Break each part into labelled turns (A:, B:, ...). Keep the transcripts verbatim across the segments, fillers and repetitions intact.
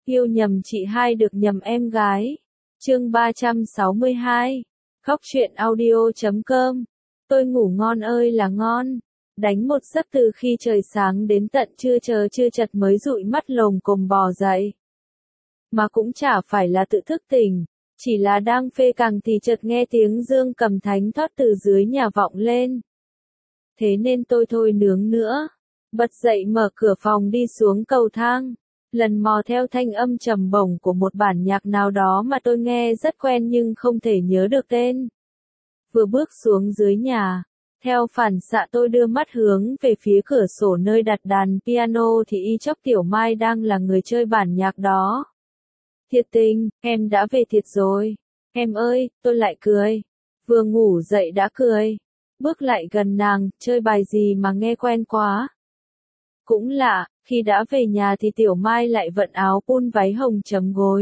A: Yêu nhầm chị hai được nhầm em gái. Chương ba trăm sáu mươi hai. Khóc chuyện audio chấm com. Tôi ngủ ngon ơi là ngon. Đánh một giấc từ khi trời sáng đến tận trưa chờ chưa chật mới dụi mắt lồm cồm bò dậy. Mà cũng chả phải là tự thức tỉnh, chỉ là đang phê cằng thì chợt nghe tiếng Dương Cầm thánh thoát từ dưới nhà vọng lên. Thế nên tôi thôi nướng nữa. Bật dậy mở cửa phòng đi xuống cầu thang. Lần mò theo thanh âm trầm bổng của một bản nhạc nào đó mà tôi nghe rất quen nhưng không thể nhớ được tên. Vừa bước xuống dưới nhà, theo phản xạ tôi đưa mắt hướng về phía cửa sổ nơi đặt đàn piano thì y chốc Tiểu Mai đang là người chơi bản nhạc đó. Thiệt tình, em đã về thiệt rồi. Em ơi, tôi lại cười. Vừa ngủ dậy đã cười. Bước lại gần nàng, chơi bài gì mà nghe quen quá. Cũng lạ, khi đã về nhà thì Tiểu Mai lại vận áo pun váy hồng chấm gối.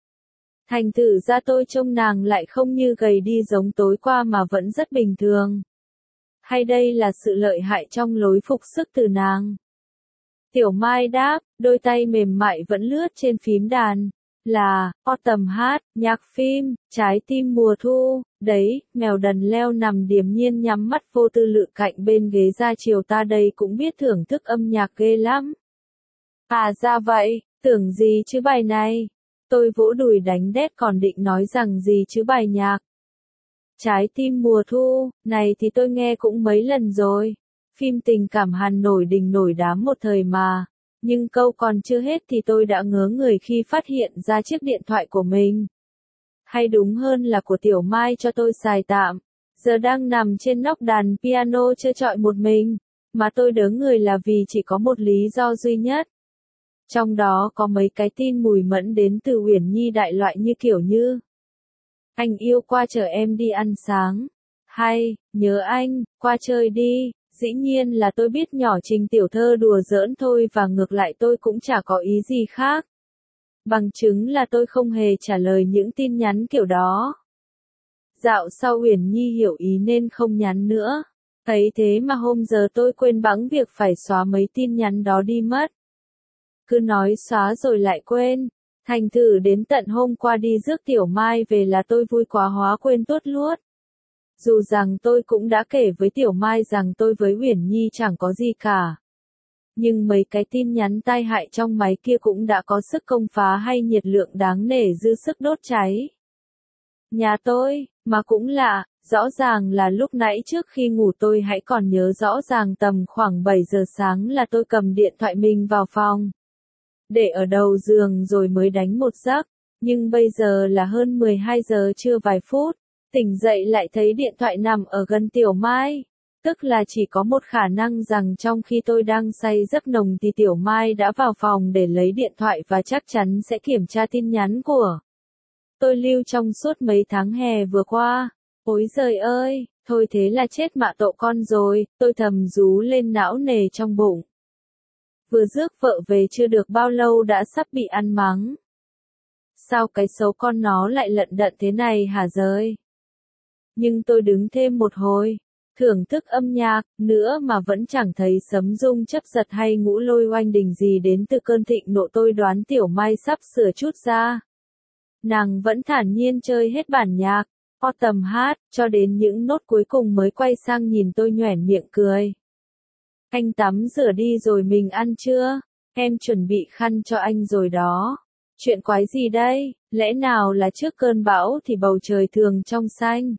A: Thành thử ra tôi trông nàng lại không như gầy đi giống tối qua mà vẫn rất bình thường. Hay đây là sự lợi hại trong lối phục sức từ nàng? Tiểu Mai đáp, đôi tay mềm mại vẫn lướt trên phím đàn. Là, Autumn hát, nhạc phim, trái tim mùa thu, đấy, mèo đần leo nằm điềm nhiên nhắm mắt vô tư lự cạnh bên ghế ra chiều ta đây cũng biết thưởng thức âm nhạc ghê lắm. À ra vậy, tưởng gì chứ bài này. Tôi vỗ đùi đánh đét còn định nói rằng gì chứ bài nhạc. Trái tim mùa thu, này thì tôi nghe cũng mấy lần rồi. Phim tình cảm hàn nổi đình nổi đám một thời mà. Nhưng câu còn chưa hết thì tôi đã ngớ người khi phát hiện ra chiếc điện thoại của mình. Hay đúng hơn là của Tiểu Mai cho tôi xài tạm. Giờ đang nằm trên nóc đàn piano chơi trọi một mình. Mà tôi đớ người là vì chỉ có một lý do duy nhất. Trong đó có mấy cái tin mùi mẫn đến từ Uyển Nhi đại loại như kiểu như: anh yêu qua chở em đi ăn sáng. Hay, nhớ anh, qua chơi đi. Dĩ nhiên là tôi biết nhỏ Trình tiểu thơ đùa giỡn thôi và ngược lại tôi cũng chả có ý gì khác. Bằng chứng là tôi không hề trả lời những tin nhắn kiểu đó. Dạo sau Uyển Nhi hiểu ý nên không nhắn nữa. Ấy thế mà hôm giờ tôi quên bẵng việc phải xóa mấy tin nhắn đó đi mất. Cứ nói xóa rồi lại quên. Thành thử đến tận hôm qua đi rước Tiểu Mai về là tôi vui quá hóa quên tuốt luốt. Dù rằng tôi cũng đã kể với Tiểu Mai rằng tôi với Uyển Nhi chẳng có gì cả. Nhưng mấy cái tin nhắn tai hại trong máy kia cũng đã có sức công phá hay nhiệt lượng đáng nể dư sức đốt cháy. Nhà tôi, mà cũng lạ, rõ ràng là lúc nãy trước khi ngủ tôi hãy còn nhớ rõ ràng tầm khoảng bảy giờ sáng là tôi cầm điện thoại mình vào phòng. Để ở đầu giường rồi mới đánh một giấc, nhưng bây giờ là hơn mười hai giờ trưa vài phút. Tỉnh dậy lại thấy điện thoại nằm ở gần Tiểu Mai, tức là chỉ có một khả năng rằng trong khi tôi đang say giấc nồng thì Tiểu Mai đã vào phòng để lấy điện thoại và chắc chắn sẽ kiểm tra tin nhắn của tôi lưu trong suốt mấy tháng hè vừa qua. Ôi giời ơi, thôi thế là chết mạ tổ con rồi, tôi thầm rú lên não nề trong bụng. Vừa rước vợ về chưa được bao lâu đã sắp bị ăn mắng. Sao cái xấu con nó lại lận đận thế này hả giời? Nhưng tôi đứng thêm một hồi, thưởng thức âm nhạc, nữa mà vẫn chẳng thấy sấm rung chấp giật hay ngũ lôi oanh đình gì đến từ cơn thịnh nộ tôi đoán Tiểu Mai sắp sửa chút ra. Nàng vẫn thản nhiên chơi hết bản nhạc, Autumn hát, cho đến những nốt cuối cùng mới quay sang nhìn tôi nhoẻn miệng cười. Anh tắm rửa đi rồi mình ăn chưa? Em chuẩn bị khăn cho anh rồi đó. Chuyện quái gì đây? Lẽ nào là trước cơn bão thì bầu trời thường trong xanh?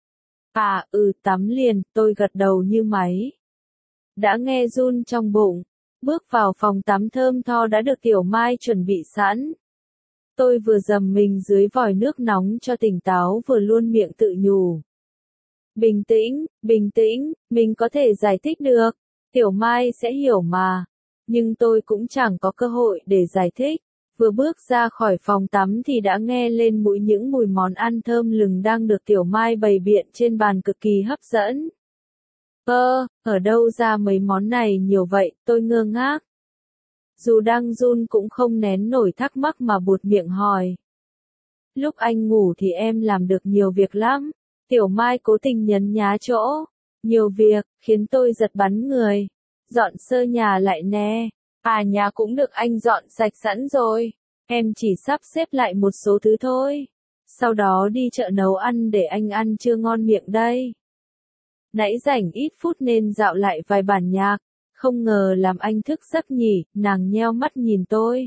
A: À, ừ, tắm liền, tôi gật đầu như máy. Đã nghe run trong bụng. Bước vào phòng tắm thơm tho đã được Tiểu Mai chuẩn bị sẵn. Tôi vừa dầm mình dưới vòi nước nóng cho tỉnh táo vừa luôn miệng tự nhủ. Bình tĩnh, bình tĩnh, mình có thể giải thích được. Tiểu Mai sẽ hiểu mà. Nhưng tôi cũng chẳng có cơ hội để giải thích. Vừa bước ra khỏi phòng tắm thì đã nghe lên mũi những mùi món ăn thơm lừng đang được Tiểu Mai bày biện trên bàn cực kỳ hấp dẫn. Ơ, ở đâu ra mấy món này nhiều vậy, tôi ngơ ngác. Dù đang run cũng không nén nổi thắc mắc mà buột miệng hỏi. Lúc anh ngủ thì em làm được nhiều việc lắm. Tiểu Mai cố tình nhấn nhá chỗ. Nhiều việc, khiến tôi giật bắn người. Dọn sơ nhà lại nè. À nhà cũng được anh dọn sạch sẵn rồi. Em chỉ sắp xếp lại một số thứ thôi. Sau đó đi chợ nấu ăn để anh ăn trưa ngon miệng đây. Nãy rảnh ít phút nên dạo lại vài bản nhạc. Không ngờ làm anh thức giấc nhỉ, nàng nheo mắt nhìn tôi.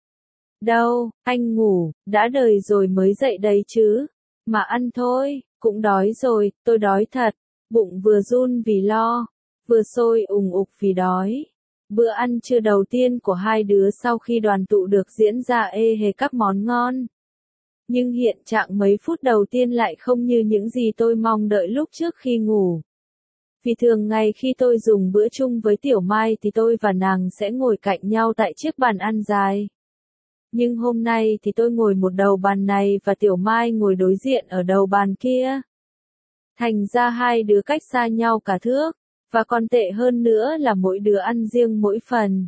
A: Đâu, anh ngủ, đã đời rồi mới dậy đấy chứ. Mà ăn thôi, cũng đói rồi, tôi đói thật. Bụng vừa run vì lo, vừa sôi ùng ục vì đói. Bữa ăn trưa đầu tiên của hai đứa sau khi đoàn tụ được diễn ra ê hề các món ngon. Nhưng hiện trạng mấy phút đầu tiên lại không như những gì tôi mong đợi lúc trước khi ngủ. Vì thường ngày khi tôi dùng bữa chung với Tiểu Mai thì tôi và nàng sẽ ngồi cạnh nhau tại chiếc bàn ăn dài. Nhưng hôm nay thì tôi ngồi một đầu bàn này và Tiểu Mai ngồi đối diện ở đầu bàn kia. Thành ra hai đứa cách xa nhau cả thước, và còn tệ hơn nữa là mỗi đứa ăn riêng mỗi phần.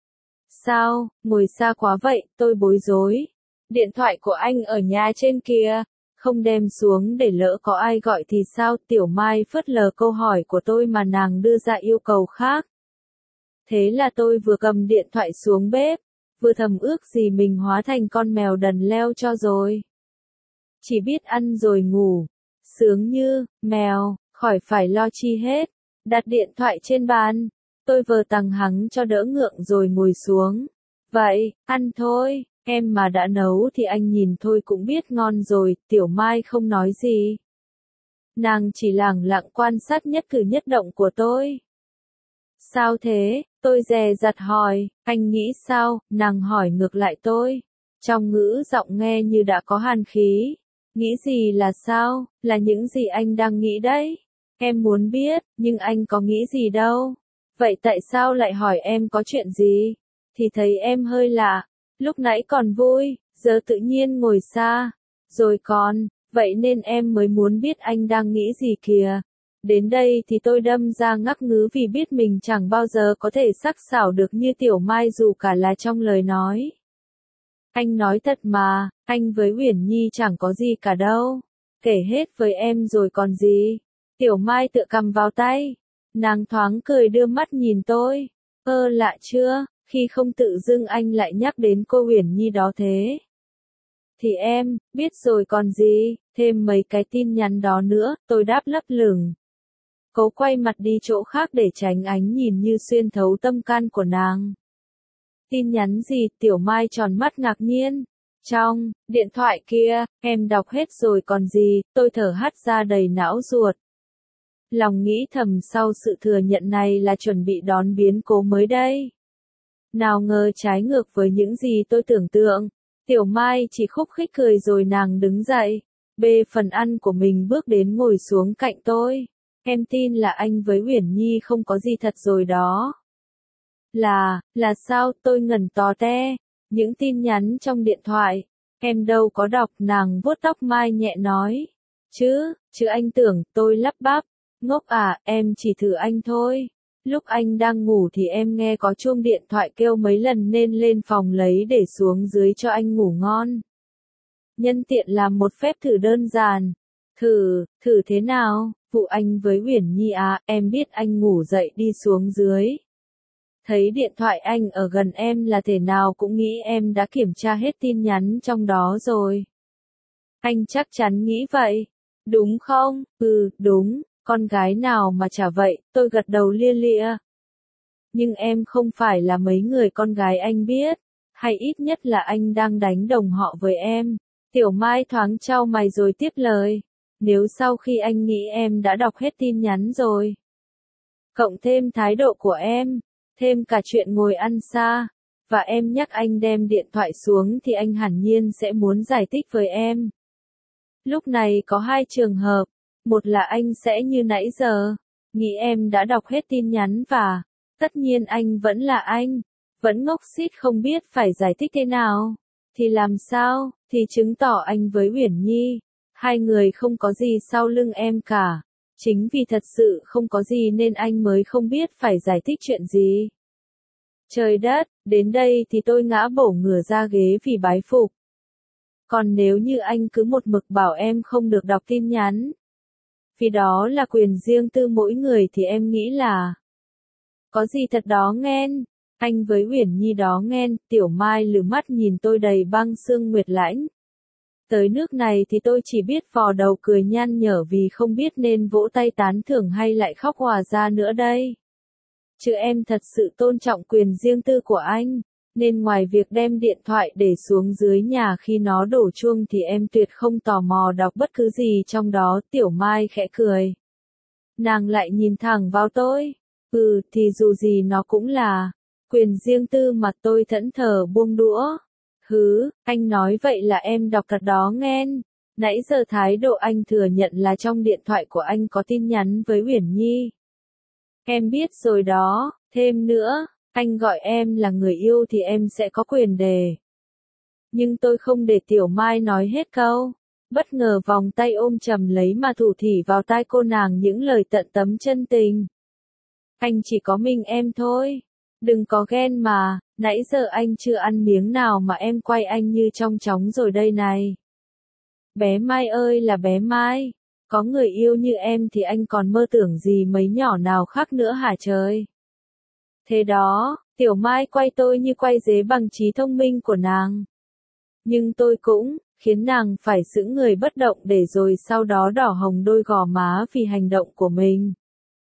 A: Sao, ngồi xa quá vậy, tôi bối rối. Điện thoại của anh ở nhà trên kia, không đem xuống để lỡ có ai gọi thì sao? Tiểu Mai phớt lờ câu hỏi của tôi mà nàng đưa ra yêu cầu khác. Thế là tôi vừa cầm điện thoại xuống bếp, vừa thầm ước gì mình hóa thành con mèo đần leo cho rồi. Chỉ biết ăn rồi ngủ, sướng như mèo, khỏi phải lo chi hết. Đặt điện thoại trên bàn, tôi vờ tằng hắng cho đỡ ngượng rồi ngồi xuống. Vậy, ăn thôi, em mà đã nấu thì anh nhìn thôi cũng biết ngon rồi. Tiểu Mai không nói gì. Nàng chỉ lẳng lặng quan sát nhất cử nhất động của tôi. Sao thế? Tôi dè dặt hỏi, anh nghĩ sao? Nàng hỏi ngược lại tôi. Trong ngữ giọng nghe như đã có hàn khí. Nghĩ gì là sao? Là những gì anh đang nghĩ đấy. Em muốn biết, nhưng anh có nghĩ gì đâu. Vậy tại sao lại hỏi em có chuyện gì? Thì thấy em hơi lạ. Lúc nãy còn vui, giờ tự nhiên ngồi xa. Rồi còn, vậy nên em mới muốn biết anh đang nghĩ gì kìa. Đến đây thì tôi đâm ra ngắc ngứ vì biết mình chẳng bao giờ có thể sắc sảo được như Tiểu Mai dù cả là trong lời nói. Anh nói thật mà, anh với Uyển Nhi chẳng có gì cả đâu. Kể hết với em rồi còn gì. Tiểu Mai tựa cầm vào tay. Nàng thoáng cười đưa mắt nhìn tôi. Ơ lạ chưa, khi không tự dưng anh lại nhắc đến cô Uyển Nhi đó thế. Thì em, biết rồi còn gì, thêm mấy cái tin nhắn đó nữa, tôi đáp lấp lửng. Cố quay mặt đi chỗ khác để tránh ánh nhìn như xuyên thấu tâm can của nàng. Tin nhắn gì? Tiểu Mai tròn mắt ngạc nhiên. Trong điện thoại kia, em đọc hết rồi còn gì, tôi thở hắt ra đầy não ruột. Lòng nghĩ thầm sau sự thừa nhận này là chuẩn bị đón biến cố mới đây. Nào ngờ trái ngược với những gì tôi tưởng tượng. Tiểu Mai chỉ khúc khích cười rồi nàng đứng dậy, bê phần ăn của mình bước đến ngồi xuống cạnh tôi. Em tin là anh với Uyển Nhi không có gì thật rồi đó. Là, là sao? Tôi ngẩn tò te. Những tin nhắn trong điện thoại, em đâu có đọc. Nàng vuốt tóc Mai nhẹ nói. Chứ, chứ anh tưởng, tôi lắp bắp. Ngốc à, em chỉ thử anh thôi. Lúc anh đang ngủ thì em nghe có chuông điện thoại kêu mấy lần nên lên phòng lấy để xuống dưới cho anh ngủ ngon. Nhân tiện làm một phép thử đơn giản. Thử, thử thế nào? Vụ anh với Uyển Nhi à, em biết anh ngủ dậy đi xuống dưới. Thấy điện thoại anh ở gần em là thể nào cũng nghĩ em đã kiểm tra hết tin nhắn trong đó rồi. Anh chắc chắn nghĩ vậy. Đúng không? Ừ, đúng. Con gái nào mà chả vậy, tôi gật đầu lia lịa. Nhưng em không phải là mấy người con gái anh biết, hay ít nhất là anh đang đánh đồng họ với em. Tiểu Mai thoáng chau mày rồi tiếp lời. Nếu sau khi anh nghĩ em đã đọc hết tin nhắn rồi, cộng thêm thái độ của em, thêm cả chuyện ngồi ăn xa, và em nhắc anh đem điện thoại xuống thì anh hẳn nhiên sẽ muốn giải thích với em. Lúc này có hai trường hợp. Một là anh sẽ như nãy giờ, nghĩ em đã đọc hết tin nhắn và, tất nhiên anh vẫn là anh, vẫn ngốc xít không biết phải giải thích thế nào. Thì làm sao, thì chứng tỏ anh với Uyển Nhi, hai người không có gì sau lưng em cả. Chính vì thật sự không có gì nên anh mới không biết phải giải thích chuyện gì. Trời đất, đến đây thì tôi ngã bổ ngửa ra ghế vì bái phục. Còn nếu như anh cứ một mực bảo em không được đọc tin nhắn, vì đó là quyền riêng tư mỗi người thì em nghĩ là có gì thật đó nghen. Anh với Uyển Nhi đó nghen, Tiểu Mai lừ mắt nhìn tôi đầy băng sương nguyệt lãnh. Tới nước này thì tôi chỉ biết vò đầu cười nhăn nhở vì không biết nên vỗ tay tán thưởng hay lại khóc òa ra nữa đây. Chứ em thật sự tôn trọng quyền riêng tư của anh, nên ngoài việc đem điện thoại để xuống dưới nhà khi nó đổ chuông thì em tuyệt không tò mò đọc bất cứ gì trong đó. Tiểu Mai khẽ cười. Nàng lại nhìn thẳng vào tôi. Ừ, thì dù gì nó cũng là quyền riêng tư mà. Tôi thẫn thờ buông đũa. Hứ, anh nói vậy là em đọc thật đó nghen. Nãy giờ thái độ anh thừa nhận là trong điện thoại của anh có tin nhắn với Uyển Nhi. Em biết rồi đó, thêm nữa, anh gọi em là người yêu thì em sẽ có quyền đề. Nhưng tôi không để Tiểu Mai nói hết câu. Bất ngờ vòng tay ôm chầm lấy mà thủ thỉ vào tai cô nàng những lời tận tấm chân tình. Anh chỉ có mình em thôi. Đừng có ghen mà, nãy giờ anh chưa ăn miếng nào mà em quay anh như trong chóng rồi đây này. Bé Mai ơi là bé Mai, có người yêu như em thì anh còn mơ tưởng gì mấy nhỏ nào khác nữa hả trời? Thế đó, Tiểu Mai quay tôi như quay dế bằng trí thông minh của nàng. Nhưng tôi cũng khiến nàng phải giữ người bất động để rồi sau đó đỏ hồng đôi gò má vì hành động của mình.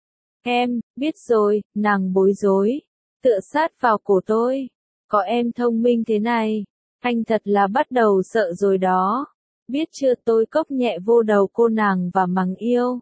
A: Em, biết rồi, nàng bối rối, tựa sát vào cổ tôi. Có em thông minh thế này, anh thật là bắt đầu sợ rồi đó. Biết chưa, tôi cốc nhẹ vô đầu cô nàng và mắng yêu.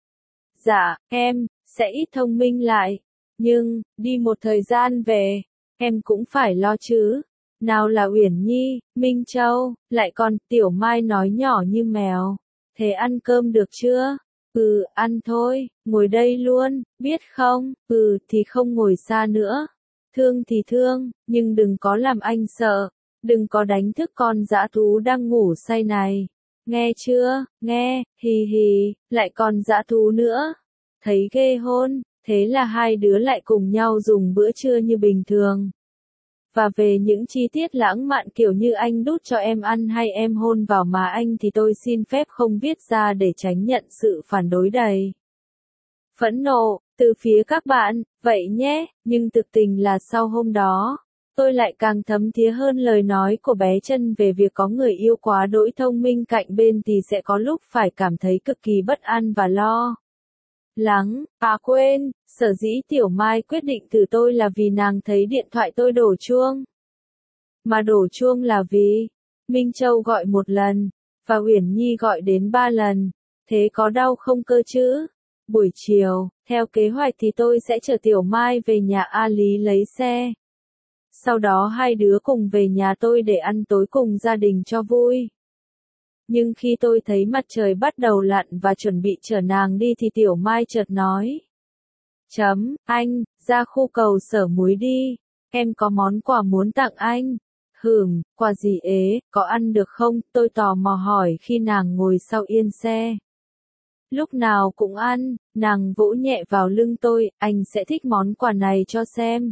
A: Dạ, em, sẽ ít thông minh lại. Nhưng, đi một thời gian về, em cũng phải lo chứ. Nào là Uyển Nhi, Minh Châu, lại còn Tiểu Mai nói nhỏ như mèo. Thế ăn cơm được chưa? Ừ, ăn thôi, ngồi đây luôn, biết không? Ừ, thì không ngồi xa nữa. Thương thì thương, nhưng đừng có làm anh sợ. Đừng có đánh thức con dã thú đang ngủ say này. Nghe chưa, nghe, hì hì, lại còn dã thú nữa. Thấy ghê hôn, thế là hai đứa lại cùng nhau dùng bữa trưa như bình thường. Và về những chi tiết lãng mạn kiểu như anh đút cho em ăn hay em hôn vào má anh thì tôi xin phép không viết ra để tránh nhận sự phản đối đầy phẫn nộ từ phía các bạn, vậy nhé. Nhưng thực tình là sau hôm đó, tôi lại càng thấm thía hơn lời nói của bé Chân về việc có người yêu quá đỗi thông minh cạnh bên thì sẽ có lúc phải cảm thấy cực kỳ bất an và lo lắng. À quên, sở dĩ Tiểu Mai quyết định từ tôi là vì nàng thấy điện thoại tôi đổ chuông. Mà đổ chuông là vì Minh Châu gọi một lần, và Uyển Nhi gọi đến ba lần. Thế có đau không cơ chứ? Buổi chiều, theo kế hoạch thì tôi sẽ chở Tiểu Mai về nhà A Lý lấy xe. Sau đó hai đứa cùng về nhà tôi để ăn tối cùng gia đình cho vui. Nhưng khi tôi thấy mặt trời bắt đầu lặn và chuẩn bị chở nàng đi thì Tiểu Mai chợt nói. Chấm, anh, ra khu cầu Sở Muối đi, em có món quà muốn tặng anh. Hừm, quà gì ế, có ăn được không? Tôi tò mò hỏi khi nàng ngồi sau yên xe. Lúc nào cũng ăn, nàng vỗ nhẹ vào lưng tôi, anh sẽ thích món quà này cho xem.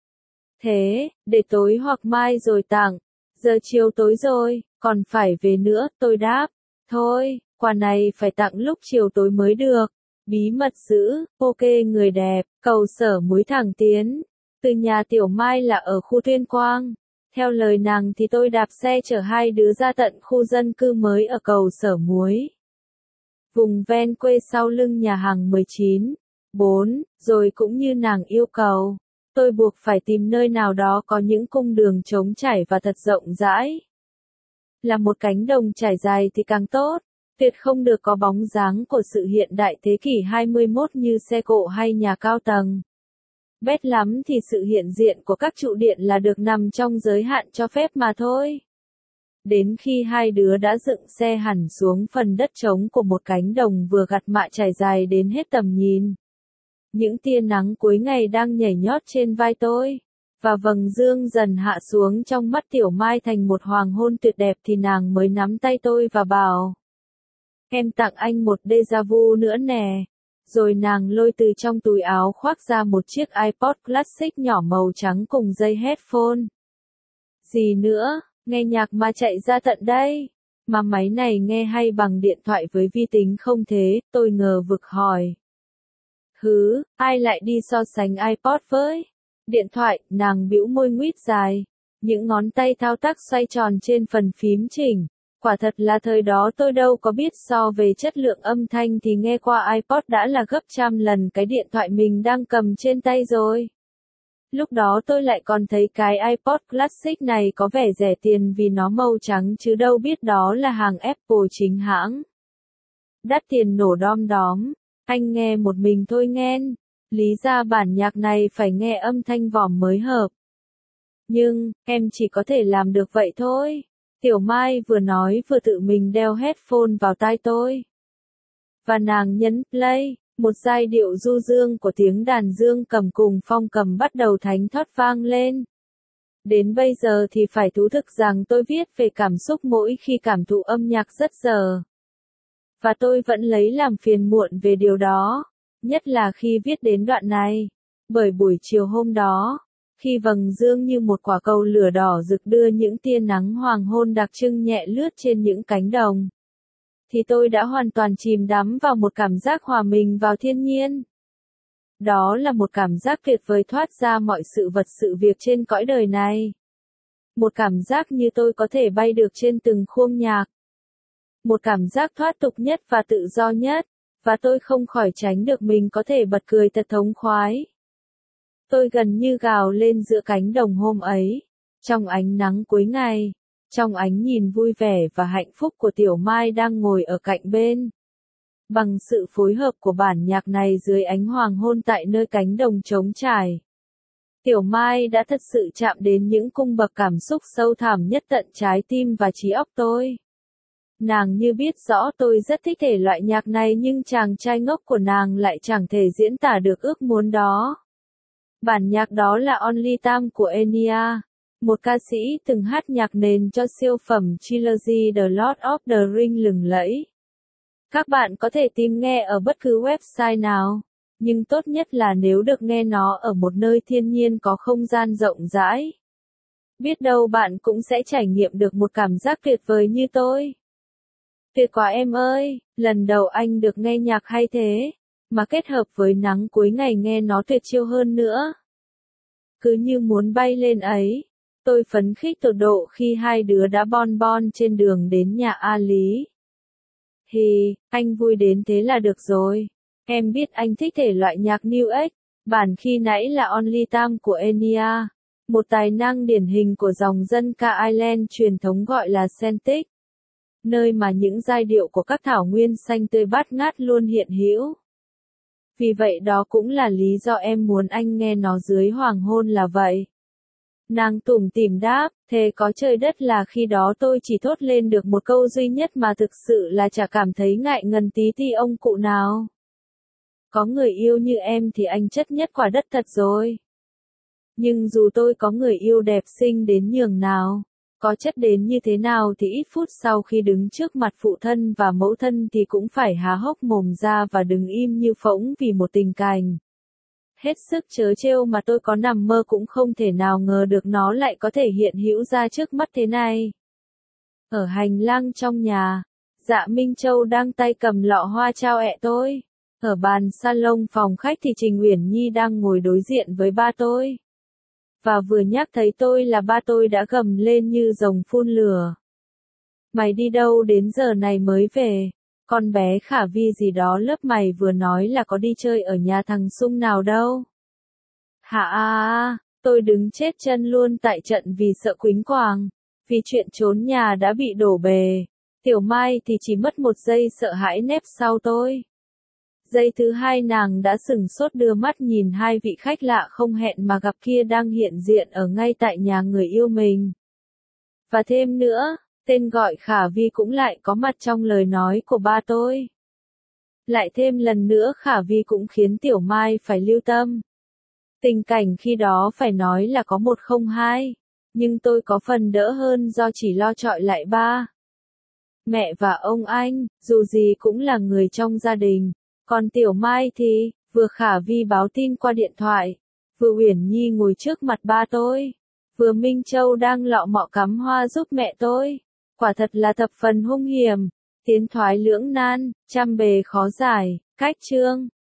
A: Thế, để tối hoặc mai rồi tặng. Giờ chiều tối rồi, còn phải về nữa, tôi đáp. Thôi, quà này phải tặng lúc chiều tối mới được. Bí mật giữ, ok người đẹp, cầu Sở Muối thẳng tiến. Từ nhà Tiểu Mai là ở khu Tuyên Quang. Theo lời nàng thì tôi đạp xe chở hai đứa ra tận khu dân cư mới ở cầu Sở Muối. Vùng ven quê sau lưng nhà hàng mười chín, bốn, rồi cũng như nàng yêu cầu. Tôi buộc phải tìm nơi nào đó có những cung đường trống trải và thật rộng rãi. Là một cánh đồng trải dài thì càng tốt, tuyệt không được có bóng dáng của sự hiện đại thế kỷ hai mươi mốt như xe cộ hay nhà cao tầng. Bét lắm thì sự hiện diện của các trụ điện là được nằm trong giới hạn cho phép mà thôi. Đến khi hai đứa đã dựng xe hẳn xuống phần đất trống của một cánh đồng vừa gặt mạ trải dài đến hết tầm nhìn. Những tia nắng cuối ngày đang nhảy nhót trên vai tôi, và vầng dương dần hạ xuống trong mắt Tiểu Mai thành một hoàng hôn tuyệt đẹp thì nàng mới nắm tay tôi và bảo. Em tặng anh một déjà vu nữa nè. Rồi nàng lôi từ trong túi áo khoác ra một chiếc iPod Classic nhỏ màu trắng cùng dây headphone. Gì nữa, nghe nhạc mà chạy ra tận đây. Mà máy này nghe hay bằng điện thoại với vi tính không thế, tôi ngờ vực hỏi. Hứ, ai lại đi so sánh iPod với Điện thoại, nàng bĩu môi nguýt dài. Những ngón tay thao tác xoay tròn trên phần phím chỉnh. Quả thật là thời đó tôi đâu có biết so về chất lượng âm thanh thì nghe qua iPod đã là gấp trăm lần cái điện thoại mình đang cầm trên tay rồi. Lúc đó tôi lại còn thấy cái iPod Classic này có vẻ rẻ tiền vì nó màu trắng chứ đâu biết đó là hàng Apple chính hãng. Đắt tiền nổ đom đóm, anh nghe một mình thôi nghen. Lý ra bản nhạc này phải nghe âm thanh vòm mới hợp. Nhưng, em chỉ có thể làm được vậy thôi. Tiểu Mai vừa nói vừa tự mình đeo headphone vào tai tôi. Và nàng nhấn play, một giai điệu du dương của tiếng đàn dương cầm cùng phong cầm bắt đầu thánh thót vang lên. Đến bây giờ thì phải thú thực rằng tôi viết về cảm xúc mỗi khi cảm thụ âm nhạc rất giờ. Và tôi vẫn lấy làm phiền muộn về điều đó, nhất là khi viết đến đoạn này. Bởi buổi chiều hôm đó, khi vầng dương như một quả cầu lửa đỏ rực đưa những tia nắng hoàng hôn đặc trưng nhẹ lướt trên những cánh đồng, thì tôi đã hoàn toàn chìm đắm vào một cảm giác hòa mình vào thiên nhiên. Đó là một cảm giác tuyệt vời thoát ra mọi sự vật sự việc trên cõi đời này. Một cảm giác như tôi có thể bay được trên từng khuôn nhạc. Một cảm giác thoát tục nhất và tự do nhất, và tôi không khỏi tránh được mình có thể bật cười thật thống khoái. Tôi gần như gào lên giữa cánh đồng hôm ấy, trong ánh nắng cuối ngày, trong ánh nhìn vui vẻ và hạnh phúc của Tiểu Mai đang ngồi ở cạnh bên. Bằng sự phối hợp của bản nhạc này dưới ánh hoàng hôn tại nơi cánh đồng trống trải, Tiểu Mai đã thật sự chạm đến những cung bậc cảm xúc sâu thẳm nhất tận trái tim và trí óc tôi. Nàng như biết rõ tôi rất thích thể loại nhạc này nhưng chàng trai ngốc của nàng lại chẳng thể diễn tả được ước muốn đó. Bản nhạc đó là Only Time của Enya, một ca sĩ từng hát nhạc nền cho siêu phẩm trilogy The Lord of the Rings lừng lẫy. Các bạn có thể tìm nghe ở bất cứ website nào, nhưng tốt nhất là nếu được nghe nó ở một nơi thiên nhiên có không gian rộng rãi. Biết đâu bạn cũng sẽ trải nghiệm được một cảm giác tuyệt vời như tôi. Tuyệt quá em ơi, lần đầu anh được nghe nhạc hay thế, mà kết hợp với nắng cuối ngày nghe nó tuyệt chiêu hơn nữa. Cứ như muốn bay lên ấy, tôi phấn khích tột độ khi hai đứa đã bon bon trên đường đến nhà A Lý. Hì, anh vui đến thế là được rồi. Em biết anh thích thể loại nhạc New Age, bản khi nãy là Only Time của Enya, một tài năng điển hình của dòng dân ca Ireland truyền thống gọi là Celtic, nơi mà những giai điệu của các thảo nguyên xanh tươi bát ngát luôn hiện hữu. Vì vậy đó cũng là lý do em muốn anh nghe nó dưới hoàng hôn là vậy. Nàng tủm tỉm đáp, thế có trời đất là khi đó tôi chỉ thốt lên được một câu duy nhất mà thực sự là chả cảm thấy ngại ngần tí ti ông cụ nào. Có người yêu như em thì anh chất nhất quả đất thật rồi. Nhưng dù tôi có người yêu đẹp xinh đến nhường nào, có chất đến như thế nào thì ít phút sau khi đứng trước mặt phụ thân và mẫu thân thì cũng phải há hốc mồm ra và đứng im như phỗng vì một tình cảnh. Hết sức trớ trêu mà tôi có nằm mơ cũng không thể nào ngờ được nó lại có thể hiện hữu ra trước mắt thế này. Ở hành lang trong nhà, Dạ Minh Châu đang tay cầm lọ hoa trao ẹ tôi. Ở bàn salon phòng khách thì Trình Uyển Nhi đang ngồi đối diện với ba tôi. Và vừa nhắc thấy tôi là ba tôi đã gầm lên như rồng phun lửa. Mày đi đâu đến giờ này mới về? Con bé Khả Vi gì đó lớp mày vừa nói là có đi chơi ở nhà thằng Sung nào đâu. Hả à, tôi đứng chết chân luôn tại trận vì sợ quýnh quàng. Vì chuyện trốn nhà đã bị đổ bề. Tiểu Mai thì chỉ mất một giây sợ hãi nép sau tôi. Giây thứ hai nàng đã sửng sốt đưa mắt nhìn hai vị khách lạ không hẹn mà gặp kia đang hiện diện ở ngay tại nhà người yêu mình. Và thêm nữa, tên gọi Khả Vi cũng lại có mặt trong lời nói của ba tôi. Lại thêm lần nữa Khả Vi cũng khiến Tiểu Mai phải lưu tâm. Tình cảnh khi đó phải nói là có một không hai, nhưng tôi có phần đỡ hơn do chỉ lo chọi lại ba. Mẹ và ông anh, dù gì cũng là người trong gia đình. Còn Tiểu Mai thì, vừa Khả Vi báo tin qua điện thoại, vừa Uyển Nhi ngồi trước mặt ba tôi, vừa Minh Châu đang lọ mọ cắm hoa giúp mẹ tôi. Quả thật là thập phần hung hiểm, tiến thoái lưỡng nan, trăm bề khó giải, cách chương.